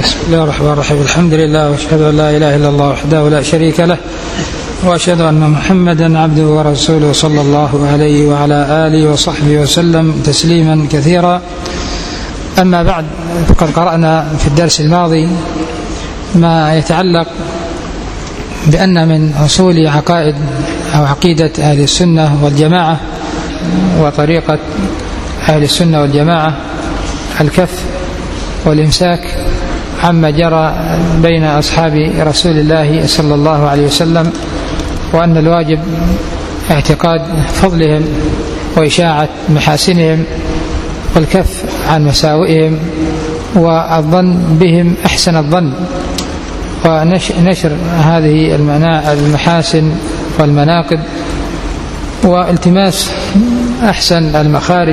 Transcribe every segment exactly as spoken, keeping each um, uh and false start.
بسم الله الرحمن الرحيم. الحمد لله واشهد ان لا اله الا الله وحده لا شريك له واشهد ان محمدا عبده ورسوله صلى الله عليه وعلى اله وصحبه وسلم تسليما كثيرا. اما بعد، فقد قرانا في الدرس الماضي ما يتعلق بان من اصول عقائد او عقيده اهل السنه والجماعه وطريقه اهل السنه والجماعه الكف والإمساك عما جرى بين أصحاب رسول الله صلى الله عليه وسلم، وأن الواجب اعتقاد فضلهم وإشاعة محاسنهم والكف عن مساوئهم والظن بهم أحسن الظن، ونشر هذه المحاسن والمناقب والتماس أحسن المخارج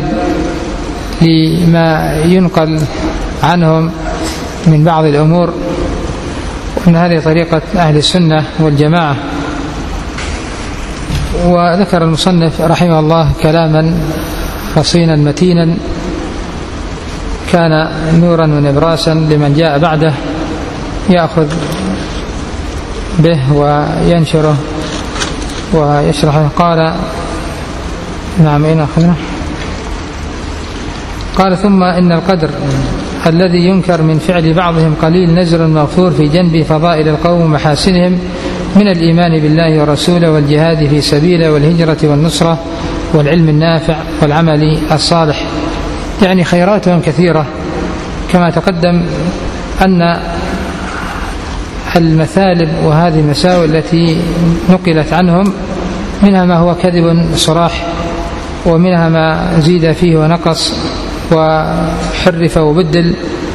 لما ينقل عنهم من بعض الأمور. وأن هذه طريقة أهل السنة والجماعة. وذكر المصنف رحمه الله كلاما رصينا متينا كان نورا ونبراسا لمن جاء بعده يأخذ به وينشره ويشرحه. قال نعم أين أخذنا؟ قال: ثم إن القدر الذي ينكر من فعل بعضهم قليل نزر مغفور في جنب فضائل القوم ومحاسنهم من الإيمان بالله ورسوله والجهاد في سبيله والهجرة والنصرة والعلم النافع والعمل الصالح، يعني خيراتهم كثيرة. كما تقدم أن المثالب وهذه المساوئ التي نقلت عنهم منها ما هو كذب صراح، ومنها ما زيد فيه ونقص وحرف وبدل،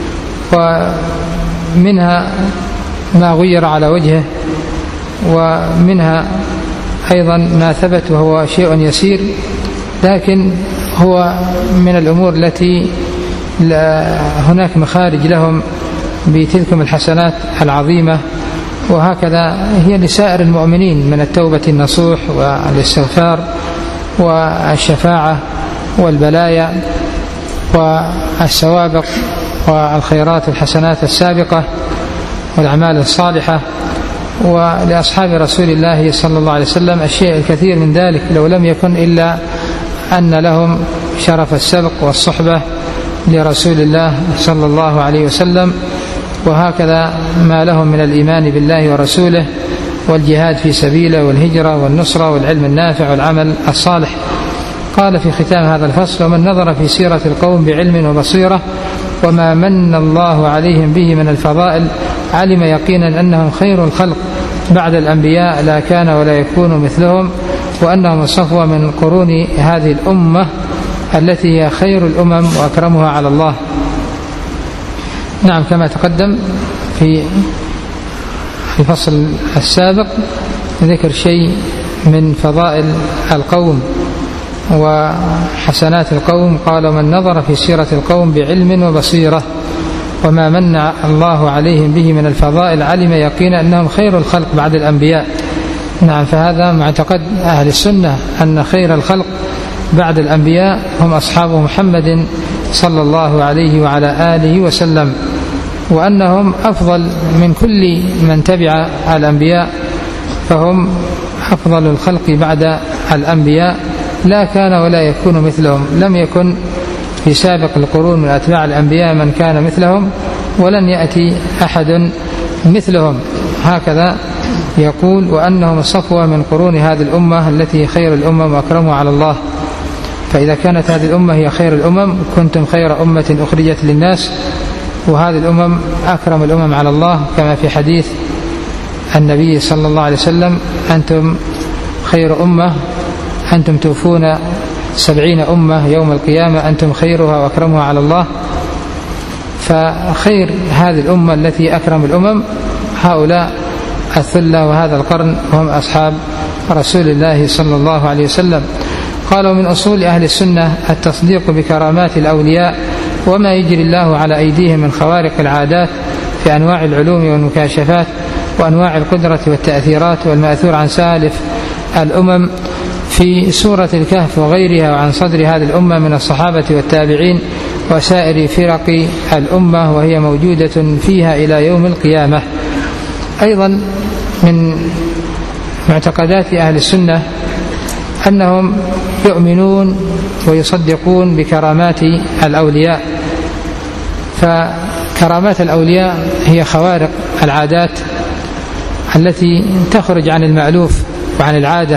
ومنها ما غير على وجهه، ومنها أيضا ما ثبت وهو شيء يسير، لكن هو من الأمور التي هناك مخارج لهم بتلكم الحسنات العظيمة. وهكذا هي لسائر المؤمنين من التوبة النصوح والاستغفار والشفاعة والبلايا والسوابق والخيرات والحسنات السابقة والأعمال الصالحة. ولأصحاب رسول الله صلى الله عليه وسلم الشيء الكثير من ذلك، لو لم يكن إلا أن لهم شرف السبق والصحبة لرسول الله صلى الله عليه وسلم. وهكذا ما لهم من الإيمان بالله ورسوله والجهاد في سبيله والهجرة والنصرة والعلم النافع والعمل الصالح. قال في ختام هذا الفصل: ومن نظر في سيرة القوم بعلم وبصيرة وما من الله عليهم به من الفضائل علم يقينا أنهم خير الخلق بعد الأنبياء لا كان ولا يكون مثلهم، وأنهم الصفوة من قرون هذه الأمة التي هي خير الأمم وأكرمها على الله. نعم، كما تقدم في الفصل السابق ذكر شيء من فضائل القوم وحسنات القوم. قال: من نظر في سيرة القوم بعلم وبصيرة وما من الله عليهم به من الفضائل علم يقينا أنهم خير الخلق بعد الأنبياء. نعم، فهذا معتقد أهل السنة أن خير الخلق بعد الأنبياء هم أصحاب محمد صلى الله عليه وعلى آله وسلم، وأنهم أفضل من كل من تبع الأنبياء، فهم أفضل الخلق بعد الأنبياء لا كان ولا يكون مثلهم. لم يكن في سابق القرون من أتباع الأنبياء من كان مثلهم، ولن يأتي أحد مثلهم. هكذا يقول: وأنهم الصفوة من قرون هذه الأمة التي خير الأمم وأكرمها على الله. فإذا كانت هذه الأمة هي خير الأمم كنتم خير أمة أخرجت للناس، وهذه الأمم أكرم الأمم على الله، كما في حديث النبي صلى الله عليه وسلم: أنتم خير أمة، أنتم توفون سبعين أمة يوم القيامة، أنتم خيرها وأكرمها على الله. فخير هذه الأمة التي أكرم الأمم هؤلاء الثلة وهذا القرن هم أصحاب رسول الله صلى الله عليه وسلم. قالوا: من أصول أهل السنة التصديق بكرامات الأولياء وما يجري الله على أيديهم من خوارق العادات في أنواع العلوم والمكاشفات وأنواع القدرة والتأثيرات، والمأثور عن سالف الأمم في سورة الكهف وغيرها، وعن صدر هذه الأمة من الصحابة والتابعين وسائر فرق الأمة، وهي موجودة فيها إلى يوم القيامة. أيضا من معتقدات أهل السنة أنهم يؤمنون ويصدقون بكرامات الأولياء. فكرامات الأولياء هي خوارق العادات التي تخرج عن المألوف وعن العادة،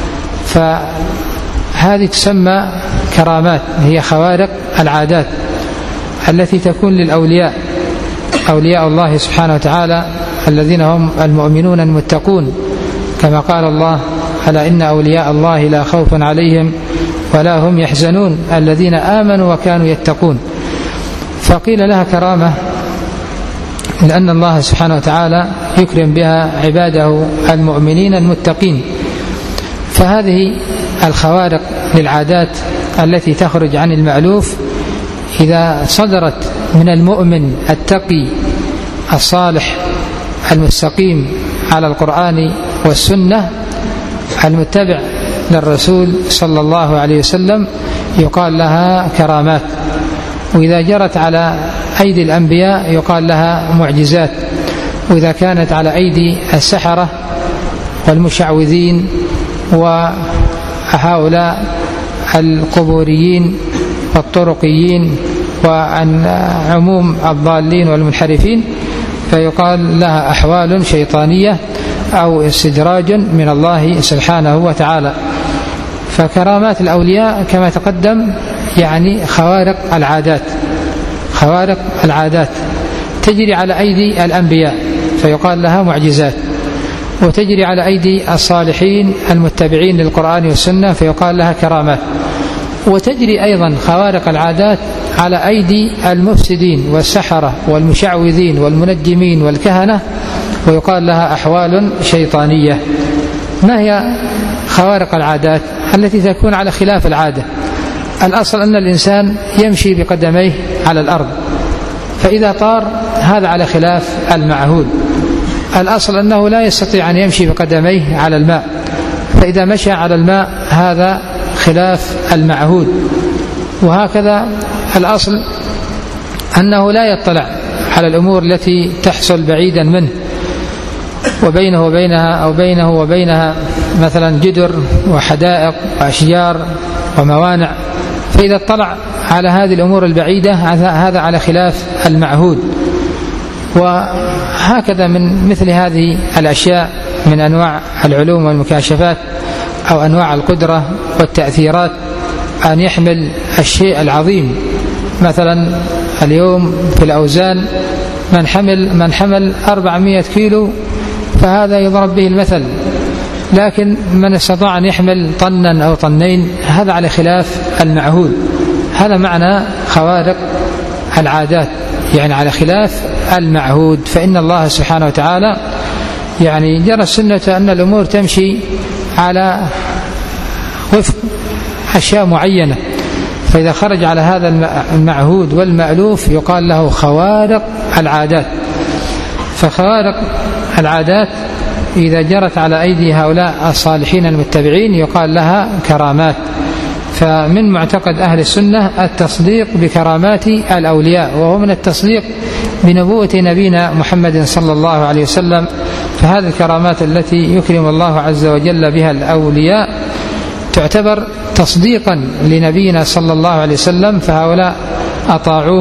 فهذه تسمى كرامات، هي خوارق العادات التي تكون للأولياء، أولياء الله سبحانه وتعالى الذين هم المؤمنون المتقون، كما قال الله: ألا إن أولياء الله لا خوف عليهم ولا هم يحزنون الذين آمنوا وكانوا يتقون. فقيل لها كرامة لأن الله سبحانه وتعالى يكرم بها عباده المؤمنين المتقين. فهذه الخوارق للعادات التي تخرج عن المألوف إذا صدرت من المؤمن التقي الصالح المستقيم على القرآن والسنة المتبع للرسول صلى الله عليه وسلم يقال لها كرامات. وإذا جرت على أيدي الأنبياء يقال لها معجزات. وإذا كانت على أيدي السحرة والمشعوذين وهؤلاء القبوريين والطرقيين وعن عموم الضالين والمنحرفين فيقال لها أحوال شيطانية أو استدراج من الله سبحانه وتعالى. فكرامات الأولياء كما تقدم يعني خوارق العادات، خوارق العادات تجري على أيدي الأنبياء فيقال لها معجزات، وتجري على أيدي الصالحين المتبعين للقرآن والسنة فيقال لها كرامات. وتجري أيضا خوارق العادات على أيدي المفسدين والسحرة والمشعوذين والمنجمين والكهنة ويقال لها أحوال شيطانية. ما هي خوارق العادات التي تكون على خلاف العادة؟ الأصل أن الإنسان يمشي بقدميه على الأرض، فإذا طار هذا على خلاف المعهود. الأصل أنه لا يستطيع أن يمشي بقدميه على الماء، فإذا مشى على الماء هذا خلاف المعهود. وهكذا الأصل أنه لا يطلع على الأمور التي تحصل بعيدا منه وبينه وبينها أو بينه وبينها مثلا جدر وحدائق وأشجار وموانع، فإذا اطلع على هذه الأمور البعيدة هذا على خلاف المعهود. وهكذا من مثل هذه الأشياء من أنواع العلوم والمكاشفات أو أنواع القدرة والتأثيرات أن يحمل الشيء العظيم. مثلا اليوم في الأوزان من حمل من حمل أربعمائة كيلو فهذا يضرب به المثل، لكن من استطاع أن يحمل طنا أو طنين هذا على خلاف المعهود. هذا معنى خوارق العادات، يعني على خلاف المعهود. فإن الله سبحانه وتعالى يعني جرى السنة أن الأمور تمشي على وفق أشياء معينة، فإذا خرج على هذا المعهود والمألوف يقال له خوارق العادات. فخوارق العادات إذا جرت على أيدي هؤلاء الصالحين المتبعين يقال لها كرامات. فمن معتقد أهل السنة التصديق بكرامات الأولياء، وهو من التصديق بنبوة نبينا محمد صلى الله عليه وسلم. فهذه الكرامات التي يكرم الله عز وجل بها الأولياء تعتبر تصديقا لنبينا صلى الله عليه وسلم، فهؤلاء أطاعوه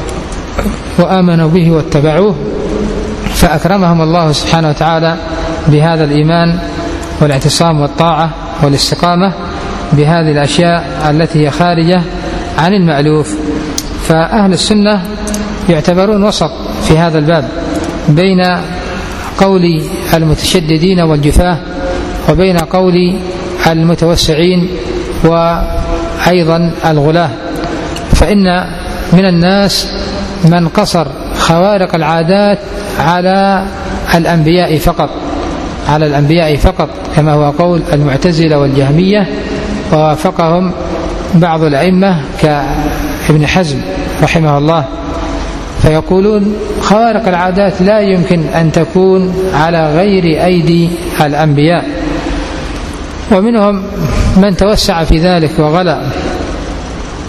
وآمنوا به واتبعوه، فأكرمهم الله سبحانه وتعالى بهذا الإيمان والاعتصام والطاعة والاستقامة بهذه الأشياء التي هي خارجة عن المألوف. فأهل السنة يعتبرون وسط في هذا الباب بين قول المتشددين والجفاة وبين قول المتوسعين وأيضا الغلاة. فإن من الناس من قصر خوارق العادات على الأنبياء فقط، على الأنبياء فقط، كما هو قول المعتزلة والجهمية، ووافقهم بعض الأئمة كابن حزم رحمه الله، فيقولون خوارق العادات لا يمكن أن تكون على غير أيدي الأنبياء. ومنهم من توسع في ذلك وغلا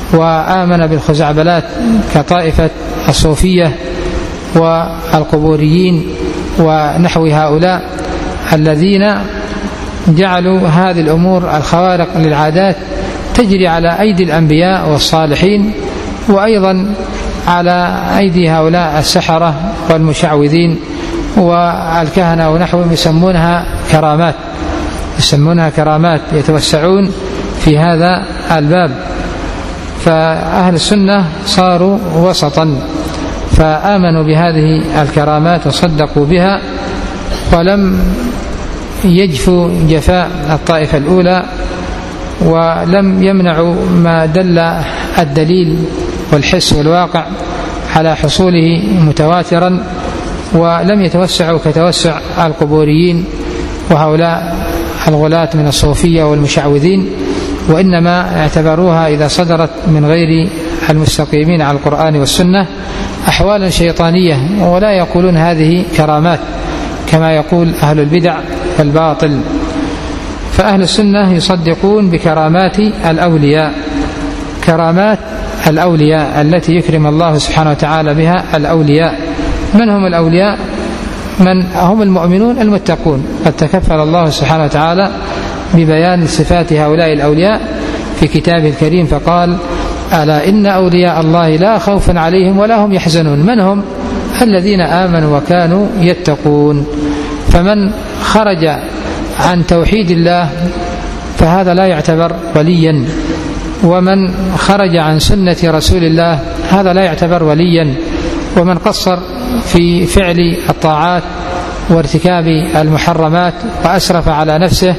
وآمن بالخزعبلات كطائفة الصوفية والقبوريين ونحو هؤلاء الذين جعلوا هذه الأمور الخوارق للعادات تجري على أيدي الأنبياء والصالحين، وأيضا على أيدي هؤلاء السحرة والمشعوذين والكهنة ونحوهم، يسمونها كرامات يسمونها كرامات يتوسعون في هذا الباب. فأهل السنة صاروا وسطا، فآمنوا بهذه الكرامات وصدقوا بها، ولم يجفوا جفاء الطائفة الأولى، ولم يمنعوا ما دل الدليل والحس والواقع على حصوله متواترا، ولم يتوسعوا كتوسع القبوريين وهؤلاء الغلاة من الصوفية والمشعوذين، وإنما اعتبروها إذا صدرت من غير المستقيمين على القرآن والسنة أحوالا شيطانية، ولا يقولون هذه كرامات كما يقول أهل البدع والباطل. فأهل السنة يصدقون بكرامات الأولياء، كرامات الأولياء التي يكرم الله سبحانه وتعالى بها الأولياء. من هم الأولياء؟ من هم المؤمنون المتقون. قد تكفل الله سبحانه وتعالى ببيان صفات هؤلاء الأولياء في كتابه الكريم فقال: ألا إن أولياء الله لا خوف عليهم ولا هم يحزنون. من هم؟ الذين آمنوا وكانوا يتقون. فمن خرج عن توحيد الله فهذا لا يعتبر وليا، ومن خرج عن سنة رسول الله هذا لا يعتبر وليا، ومن قصر في فعل الطاعات وارتكاب المحرمات وأسرف على نفسه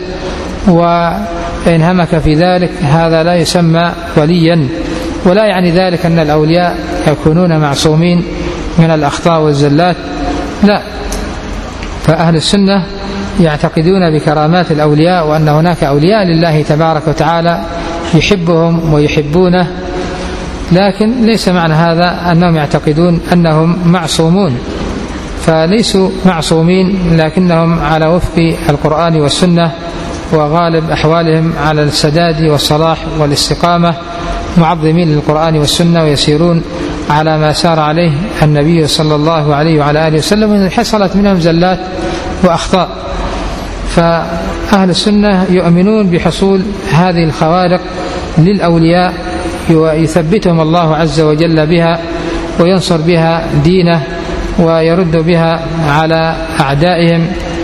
وانهمك في ذلك هذا لا يسمى وليا. ولا يعني ذلك أن الأولياء يكونون معصومين من الأخطاء والزلات، لا. فأهل السنة يعتقدون بكرامات الأولياء، وأن هناك أولياء لله تبارك وتعالى يحبهم ويحبونه، لكن ليس معنى هذا أنهم يعتقدون أنهم معصومون، فليسوا معصومين، لكنهم على وفق القرآن والسنة، وغالب أحوالهم على السداد والصلاح والاستقامة، معظمين للقرآن والسنة، ويسيرون على ما سار عليه النبي صلى الله عليه وعلى آله وسلم، حصلت منهم زلات وأخطاء. فأهل السنة يؤمنون بحصول هذه الخوارق للأولياء، ويثبتهم الله عز وجل بها، وينصر بها دينه، ويرد بها على أعدائهم،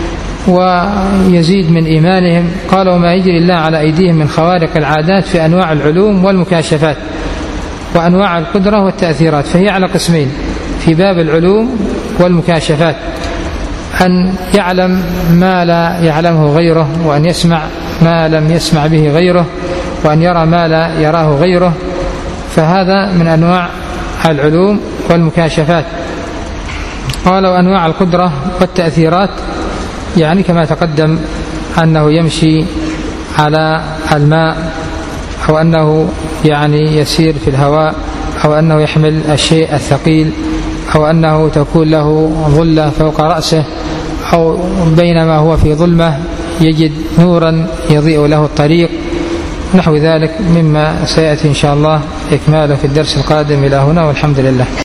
ويزيد من إيمانهم. قالوا: ما يجري الله على أيديهم من خوارق العادات في أنواع العلوم والمكاشفات وأنواع القدرة والتأثيرات. فهي على قسمين في باب العلوم والمكاشفات: أن يعلم ما لا يعلمه غيره، وأن يسمع ما لم يسمع به غيره، وأن يرى ما لا يراه غيره. فهذا من أنواع العلوم والمكاشفات. قالوا: أنواع القدرة والتأثيرات يعني كما تقدم أنه يمشي على الماء، أو أنه يعني يسير في الهواء، أو أنه يحمل الشيء الثقيل، أو أنه تكون له ظلة فوق رأسه، أو بينما هو في ظلمة يجد نورا يضيء له الطريق، نحو ذلك مما سيأتي إن شاء الله إكماله في الدرس القادم. إلى هنا والحمد لله.